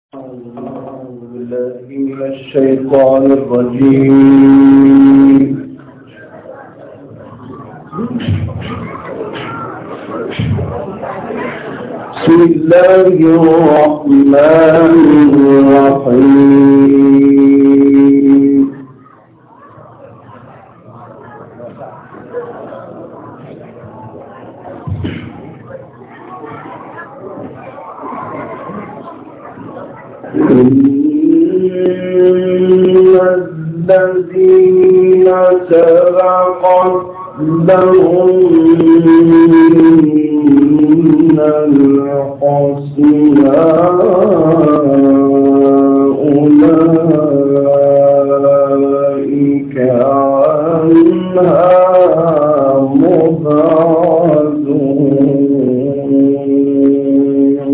أعوذ بالله من الشيطان الرجيم. بسم الله الرحمن الرحيم. الذين سبقت لهم من الحسنى أولئك عنها مبعدون.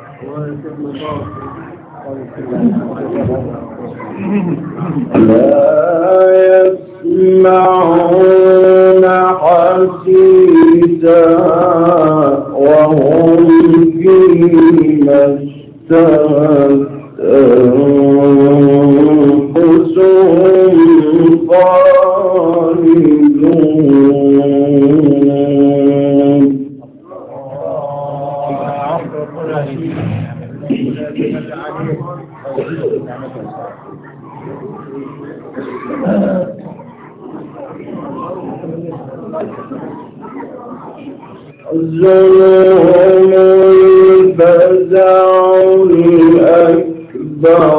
لا يسمعون حسيسها وهم فيما اشتهت أنفسهم خالدون. زُرُومُ الْفَزَعُ الْأَكْبَرُ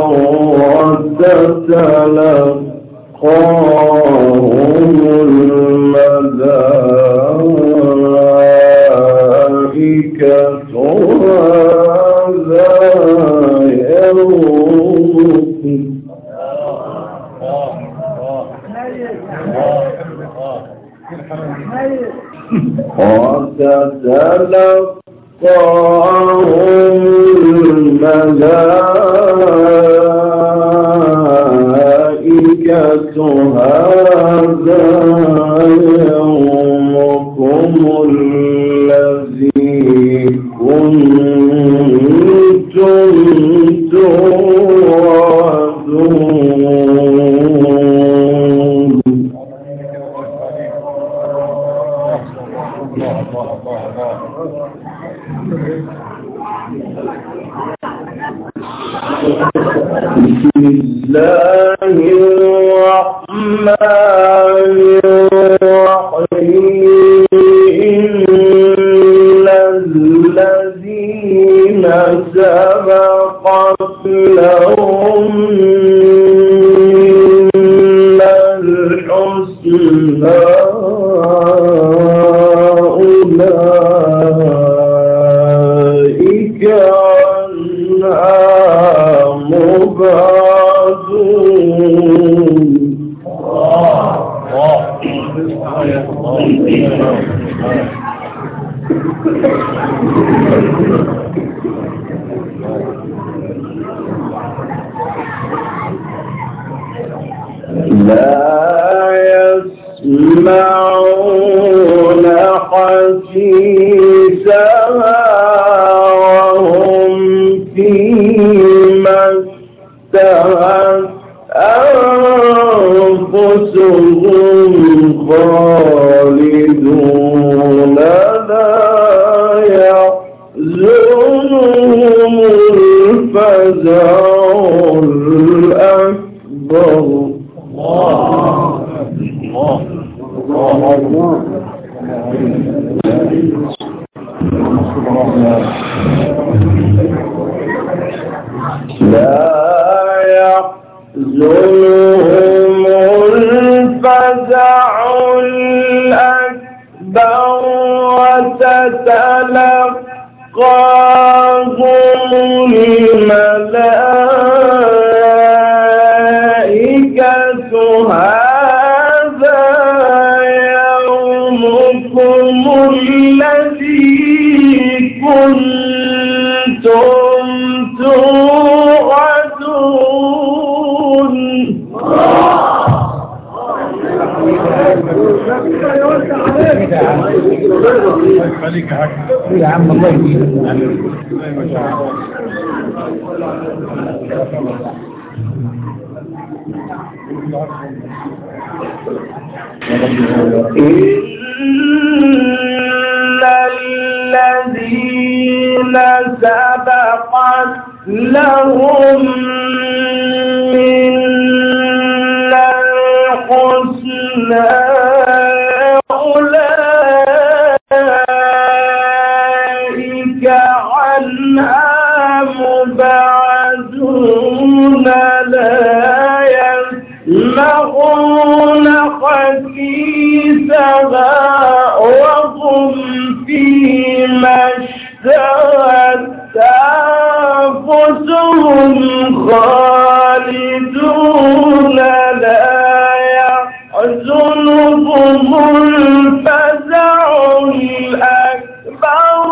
وَتَتَلَقَّاهُمُ الْمَلَائِكَةُ هَذَا يَوْمُكُمْ. وتتلقاهم الملائكة هذا يومكم الذي كنتم توعدون. بسم الله الرحمن الرحيم. إن الذين سبقت لهم من الحسنى أولئك عنها مبعدون. لا يسمعون حسيسها وهم فيما اشتهت أنفسهم خالدون. لا يحزنهم الفزع الأكبر. لا يحزنهم الفزع الأكبر وتتلقاهم الملائكة هذا يومكم الذي كنتم توعدون. يا عم الله يجزيك. الذين سبقت لهم من الحسنى أولئك عنها مبعدون لا يسمعون حسيسها وهم فيما اشتهت أنفسهم خالدون لا يحزنهم الفزع الأكبر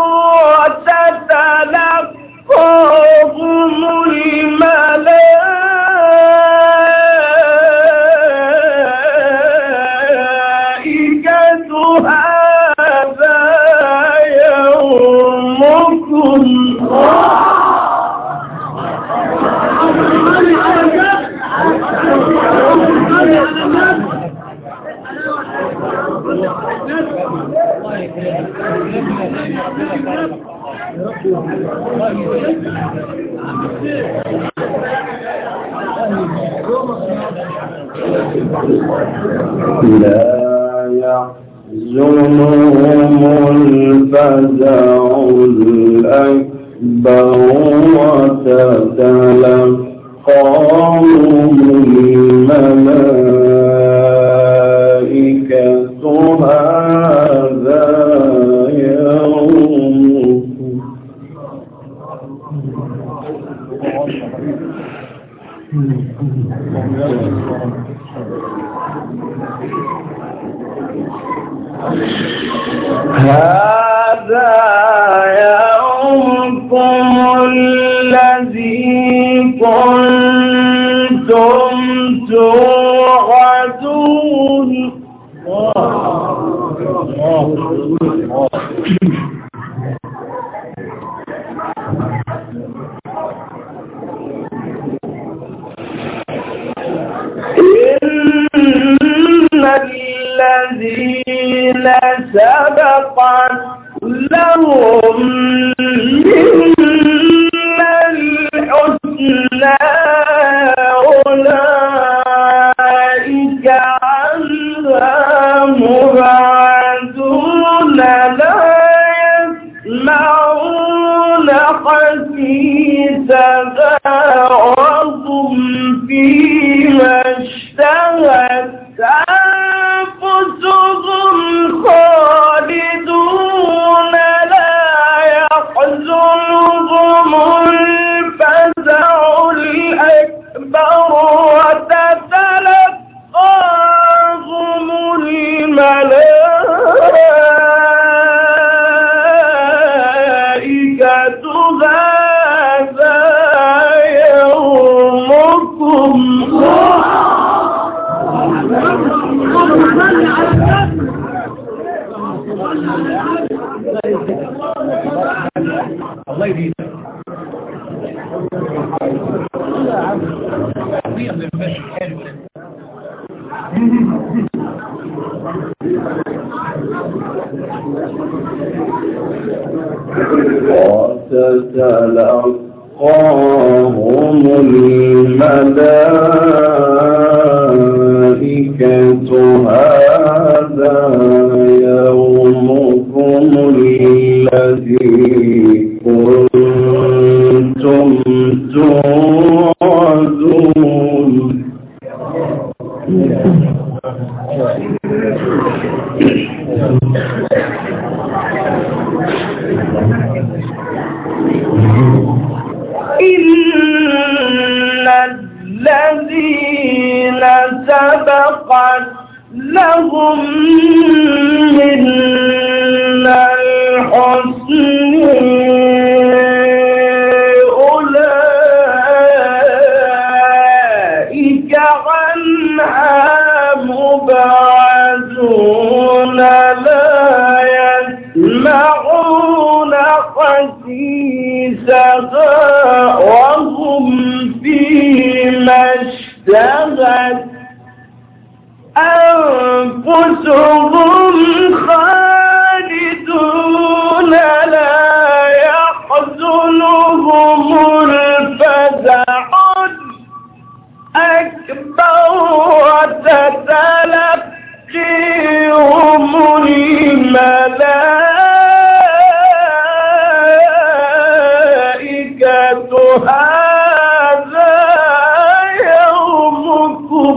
وتتلقاهم الملائكة هذا يومكم لا يحزنهم الفزع الأكبر وتتلقاهم الملائكة هذا يومكم هذا يومكم الذي كنتم توعدون إن الذين سبقت لهم منا الحسنى أولئك عنها مبعدون لا يسمعون حسيسها وهم فيما اشتهت أنفسهم خالدون لا يحزنهم الفزع الأكبر وتتلقاهم الملائكة هذا يومكم الله يهديك وتتلقاهم الملائكة هذا يومكم الذي كنتم توعدون إن الذين سبقت لهم منا الحسن أولئك عنها مبعدون لا يسمعون حسيسها وهم فيها اشتهت أنفسهم خالدون لا يحزنهم الفزع الأكبر وتتلقيهم الملائكة هذا يومكم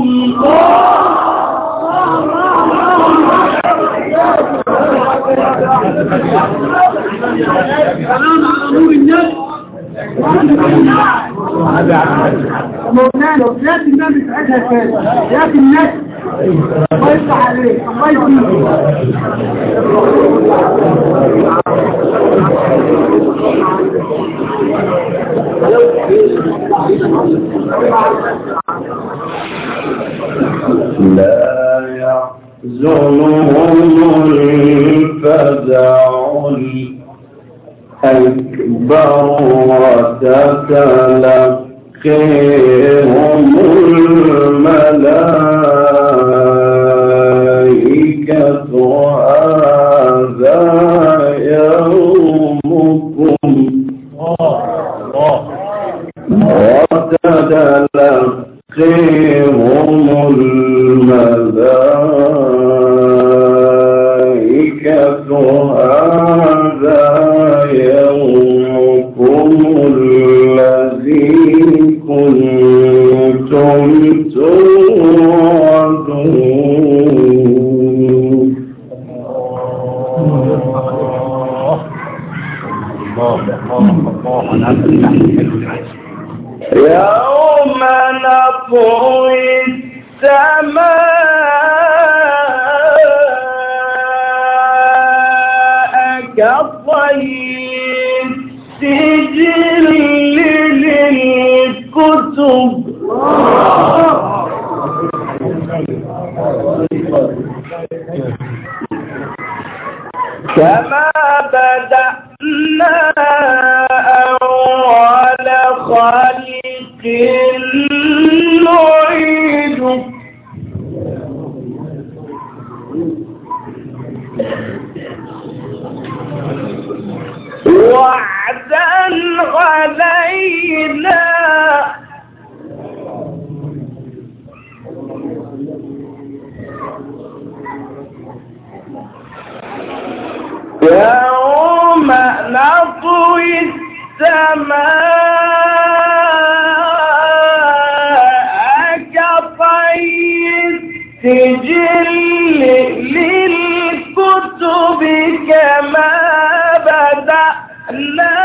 مولانا وفلات النبي ساعتها كان فلات الناس الله يفتح عليك الله يزيدك لا يحزنهم الفزع الأكبر وتتلقيهم الملائكة هذا يومكم وتتلقيهم الملائكة هذا يومكم الذي كنتم توعدون يوم نطوي السماء كطي السجل للكتب كما بدأنا أول خلق نعيده وعدا علينا يوم نطوي السماء كطي السجل للكتب كما بدأنا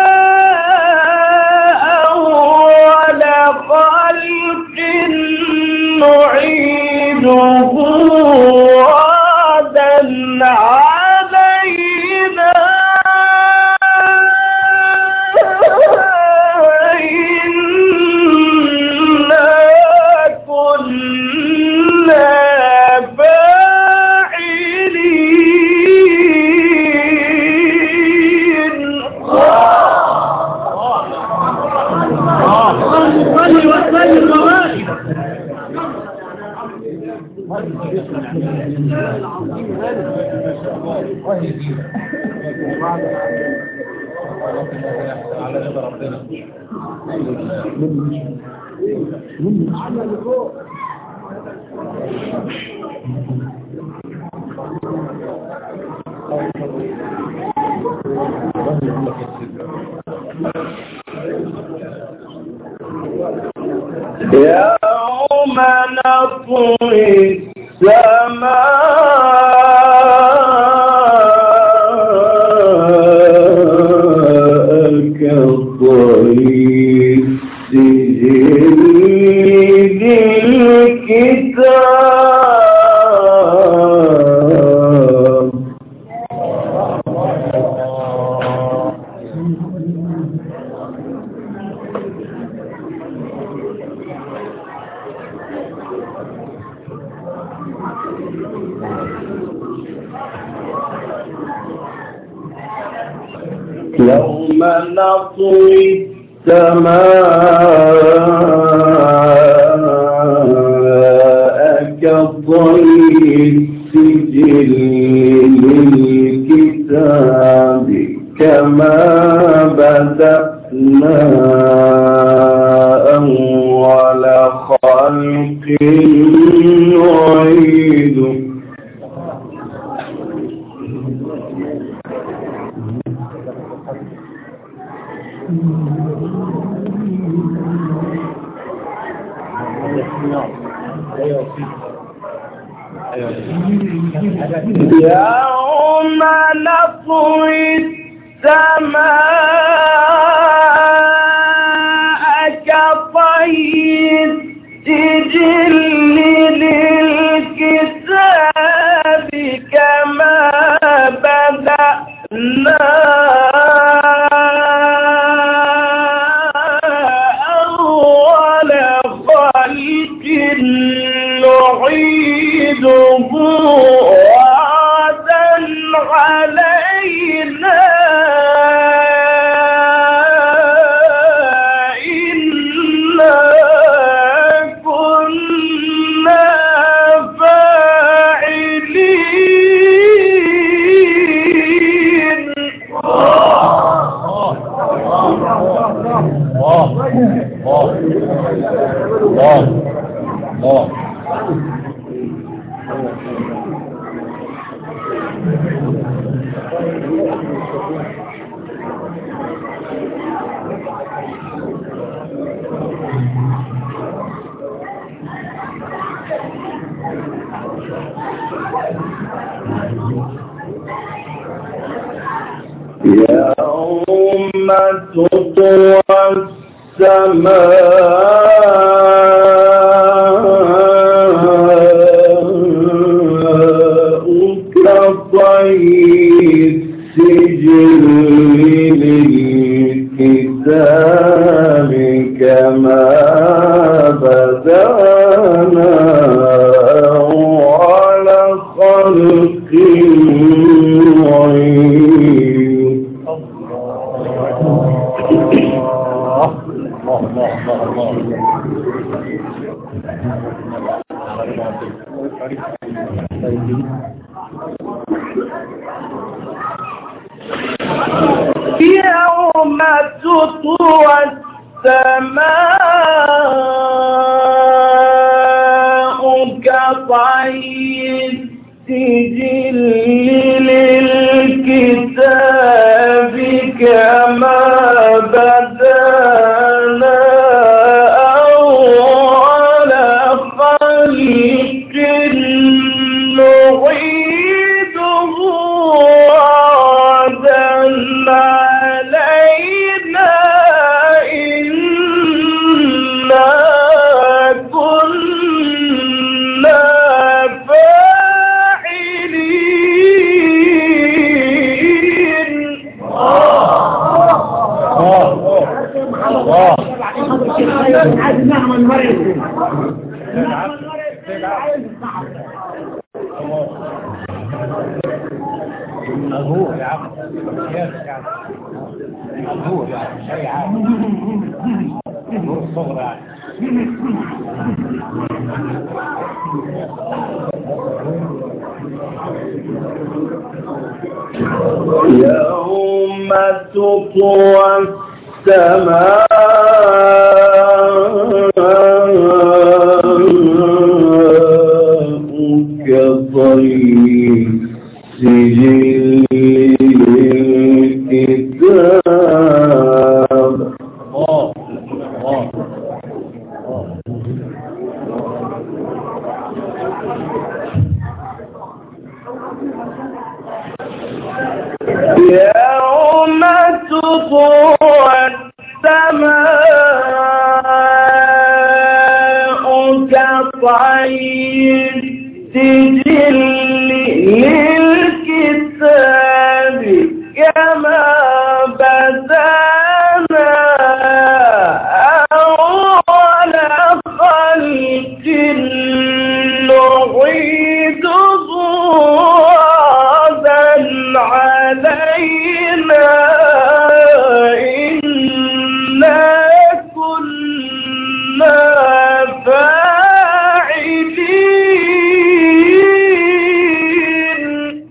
أول خلق نعيده وعدا علينا إنا كنا فاعلين صلي وسلم وبارك يوم نطوي السماء كطي السجل للكتاب يوم نطوي السماء خلق نعيده يوم نطوي السماء كطي السجل للكتاب كما بدأنا أول خلق نعيده وعدا علينا إنا كنا فاعلين. يوم تطوى السماء كطي السجل للكتاب كما بدأنا على خلق نعيده. يوم تطوى السماء كطي السجل للكتاب كما بدأنا أول خلق نعيده وعدا علينا إنا كنا فاعلين. مظهور يا عم مظهور يعني شيء عام مظهور الصغر يعني يوم تطوى السماء كطي السجل للكتاب يوم تطوى السماء كطي السجل للكتاب كما بدأنا أول خلق نعيده وعدا علينا إنا كنا فاعلين.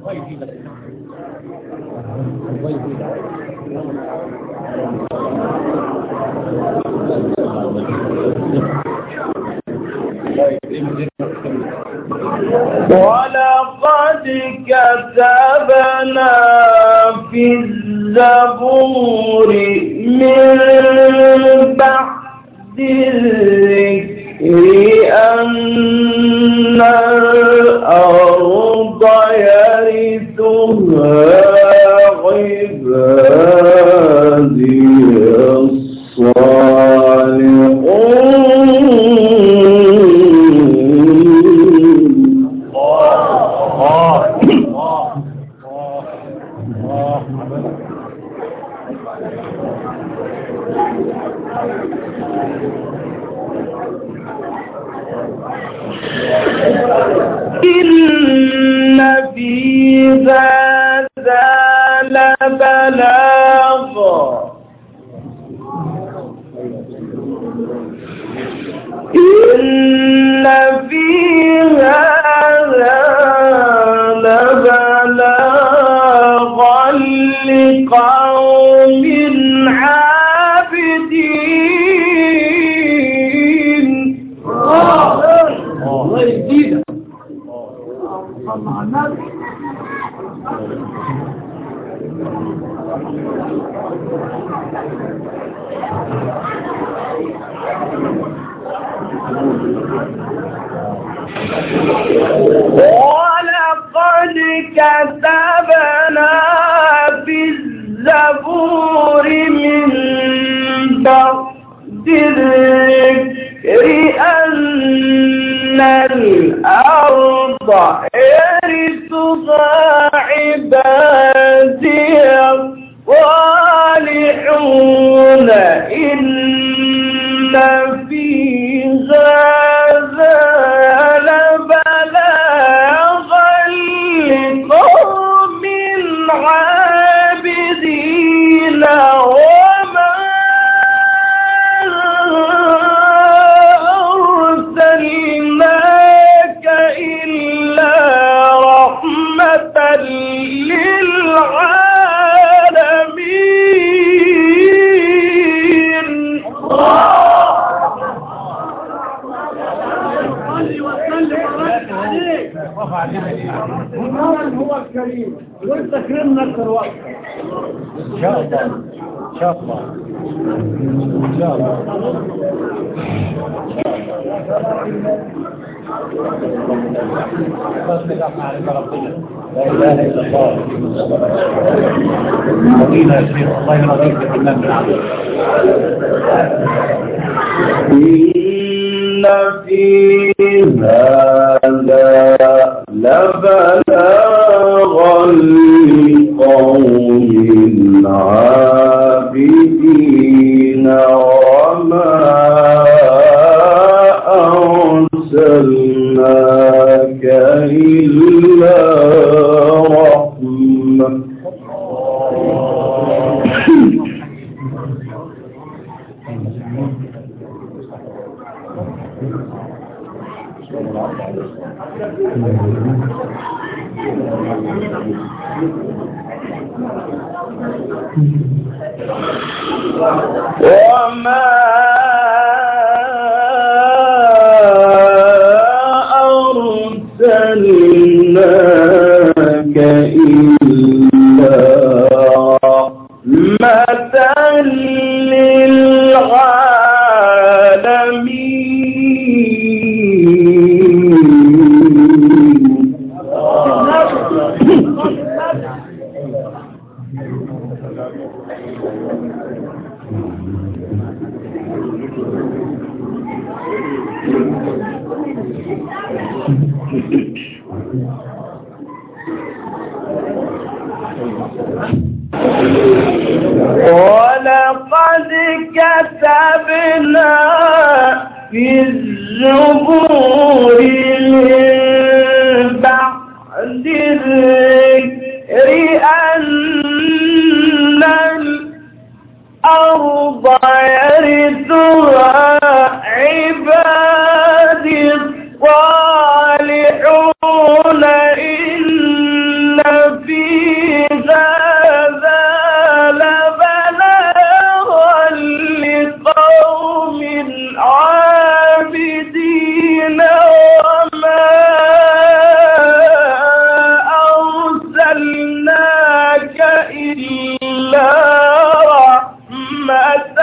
ولقد كتبنا في الزبور من بعد الذكر أن الأرض يرثها عبادي إن في هذا لبلاغا إن في هذا لبلاغا لقوم عابدين. الله يزيدك. ولقد كتبنا في الزبور من بعد الذكر أن الأرض يرثها عبادي الصالحون إن في هذا لبلاغا لقوم عابدين وما أرسلناك إلا رحمة للعالمين. هو الكريم وانت كرمنا اكثر وقت ان شاء الله ان شاء الله ان شاء الله. لا اله الا الله. فضيلة يا شيخ الله يرضيك بالله من عبده. إن في هذا لبلاغا لقوم عابدين وما أرسلناك إلا رحمة. وما أرسلناك إلا رحمة ولقد كتبنا في الزبور من بعد الذكر أن الأرض يرثها عبادي الصالحون إن إلا رحمة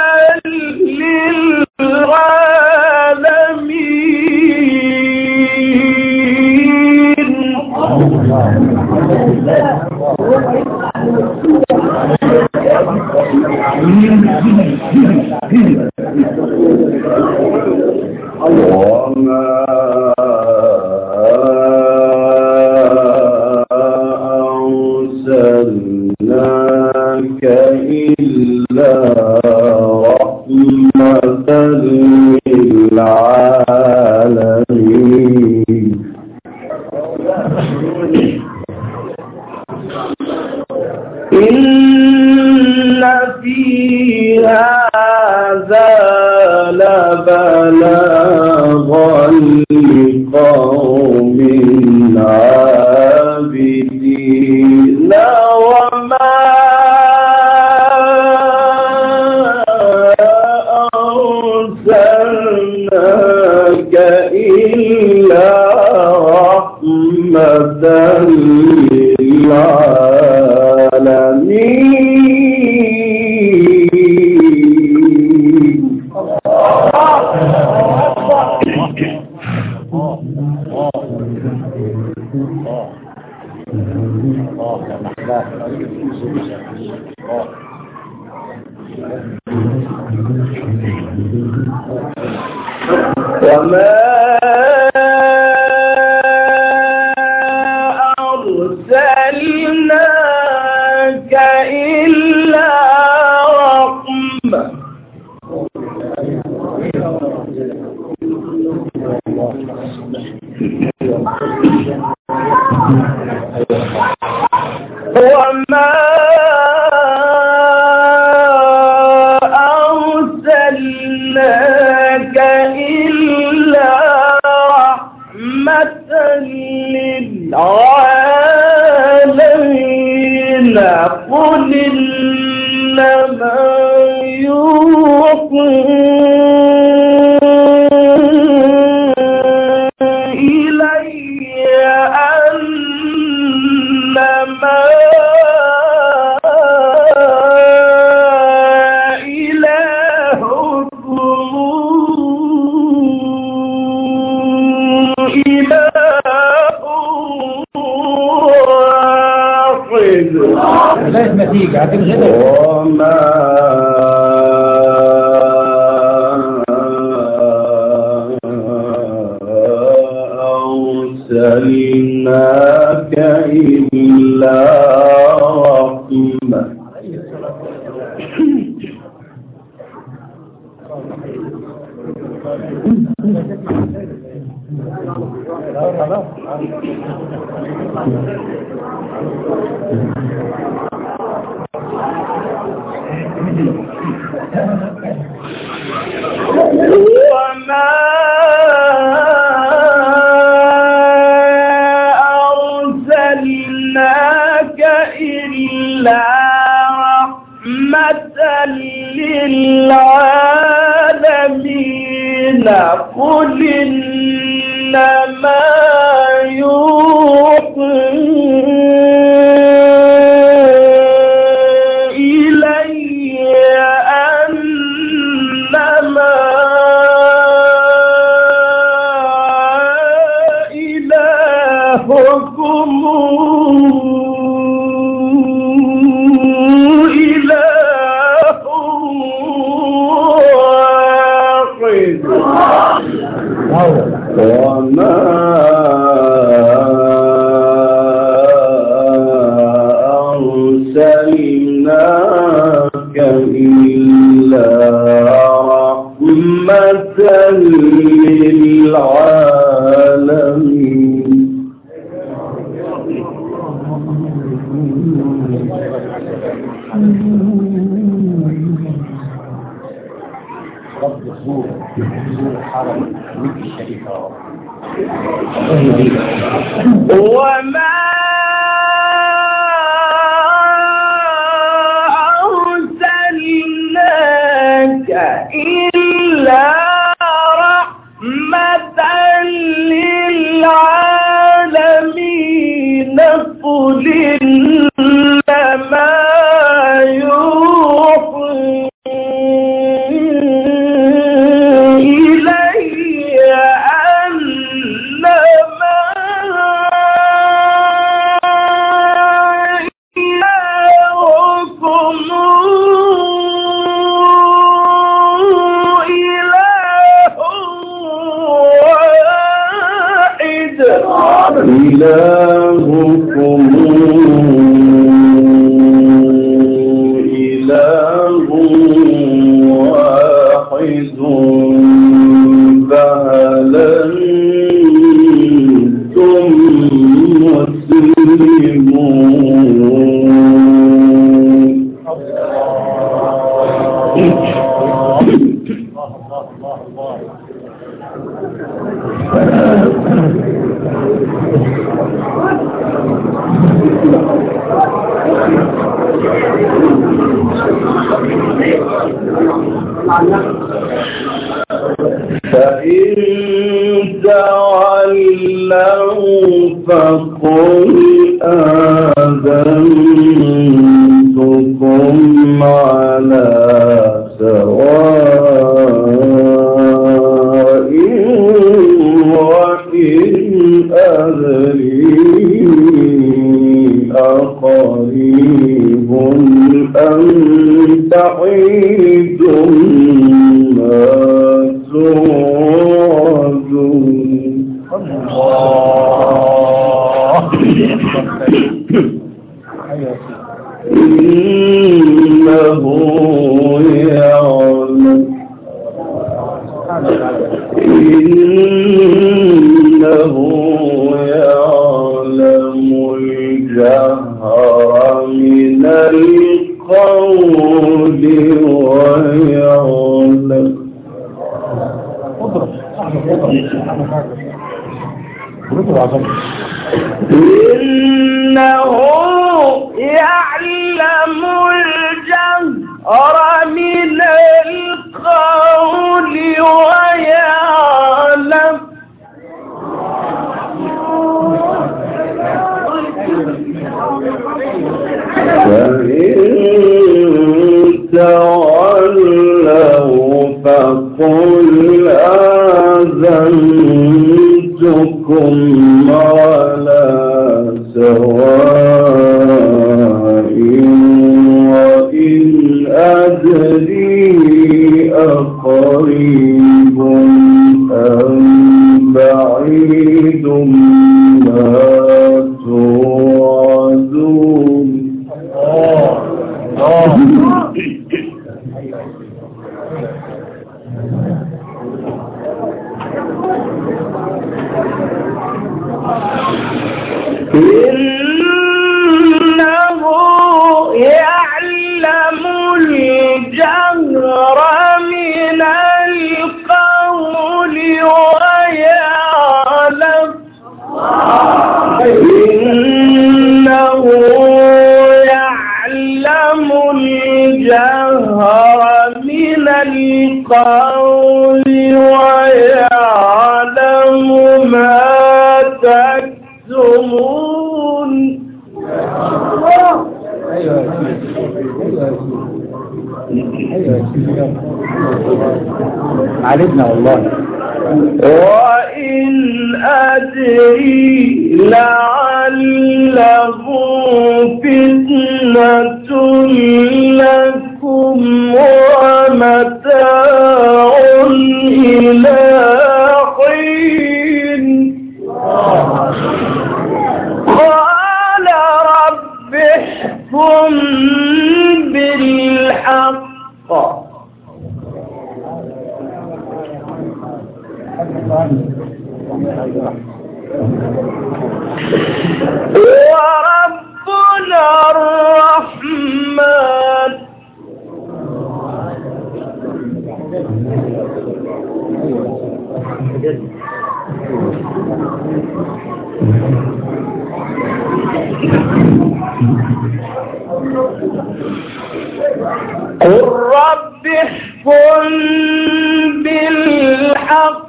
قل إنما إلهكم إله واحد فهل أنتم مسلمون فإن تولوا فقل آذنتكم على سواء وإن أدري أقريب أم بعيد ما توعدون إنه يعلم الجهر من القول ويعلم إنه يعلم الجهر من القول ويعلم فإن تولوا فقل آذنتكم على سواء وإن أدري أقريب أم بعيد ما توعدون إنه يعلم الجهر من القول ويعلم إنه يعلم الجهر من القول ويعلم ما تكتمون عالجنا والله. وإن أدري لعله فتنة لكم ومتاع إلى حين قال رب احكم بالحق وربنا الرحمن قل رب احكم بالحق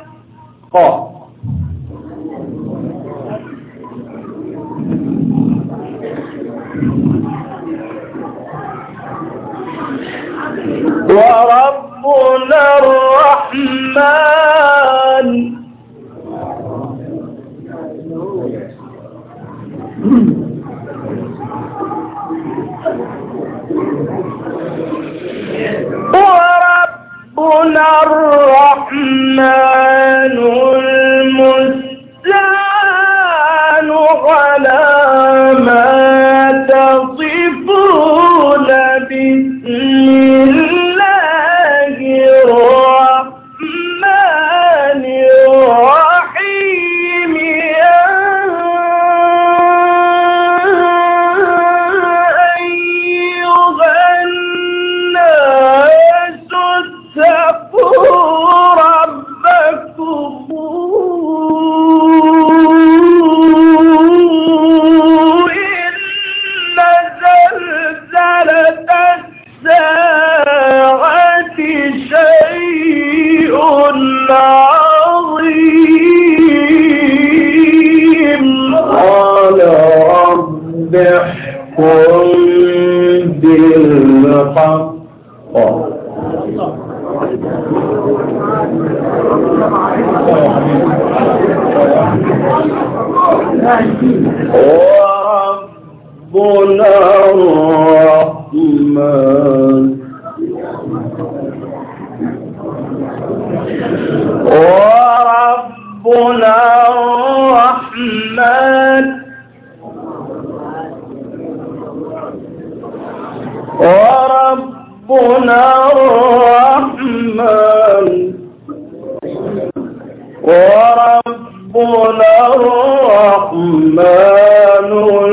وربنا الرحمن وربنا الرحمن المستعان بالحق وربنا الرحمن وربنا الرحمن وربنا الرحمن وربنا الرحمن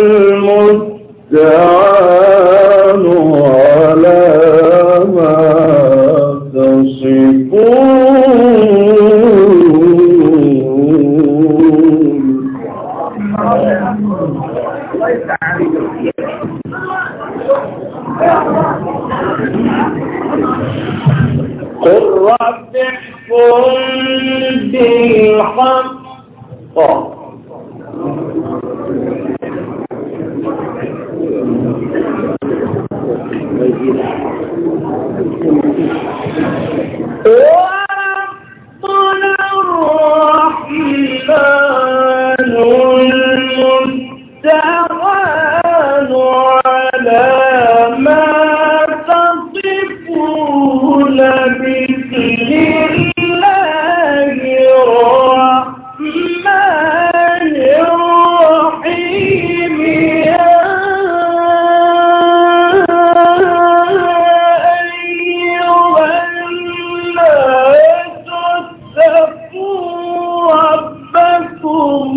المستعان على ما قل رب احكم بالحق وربنا الرحمن المستعان على ما تصفون بسم الله الرحمن الرحيم يا أيها الناس اتقوا ربكم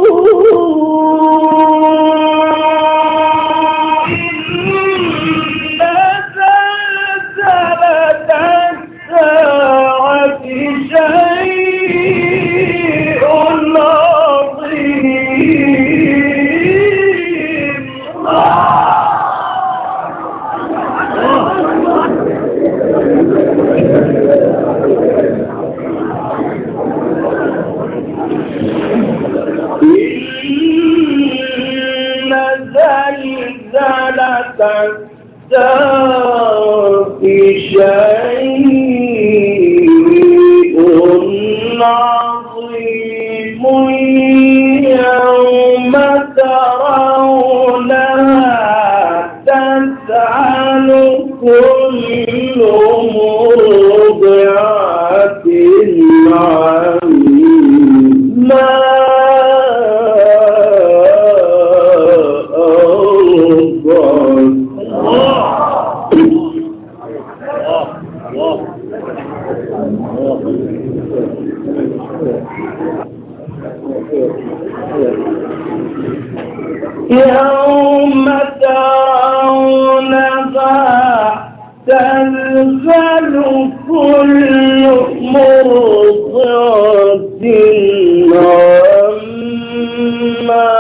شيء عظيم يوم ترونها تسأل كل مرضعة عما يوم ترونها تذهل كل مرضعة عما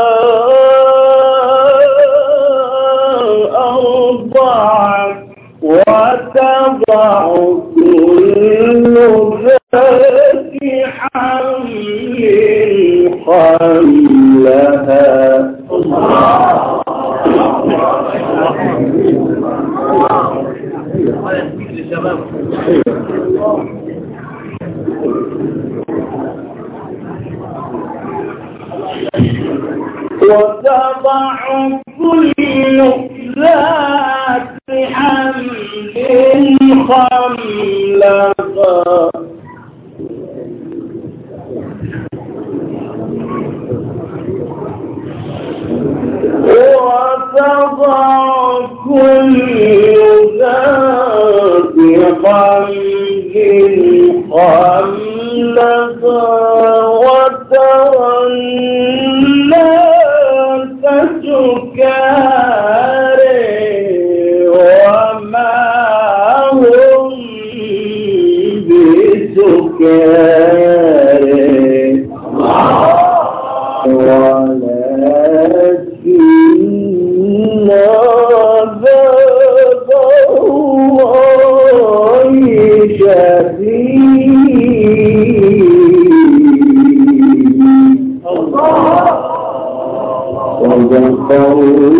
أرضعت وتضع كل ذات حمل حملها وتضع كل ذات حمل حملها وتضع كل ذات حمل حملها وترى الناس سكارى وما هم بسكارى ولكن عذاب الله شديد. صدق الله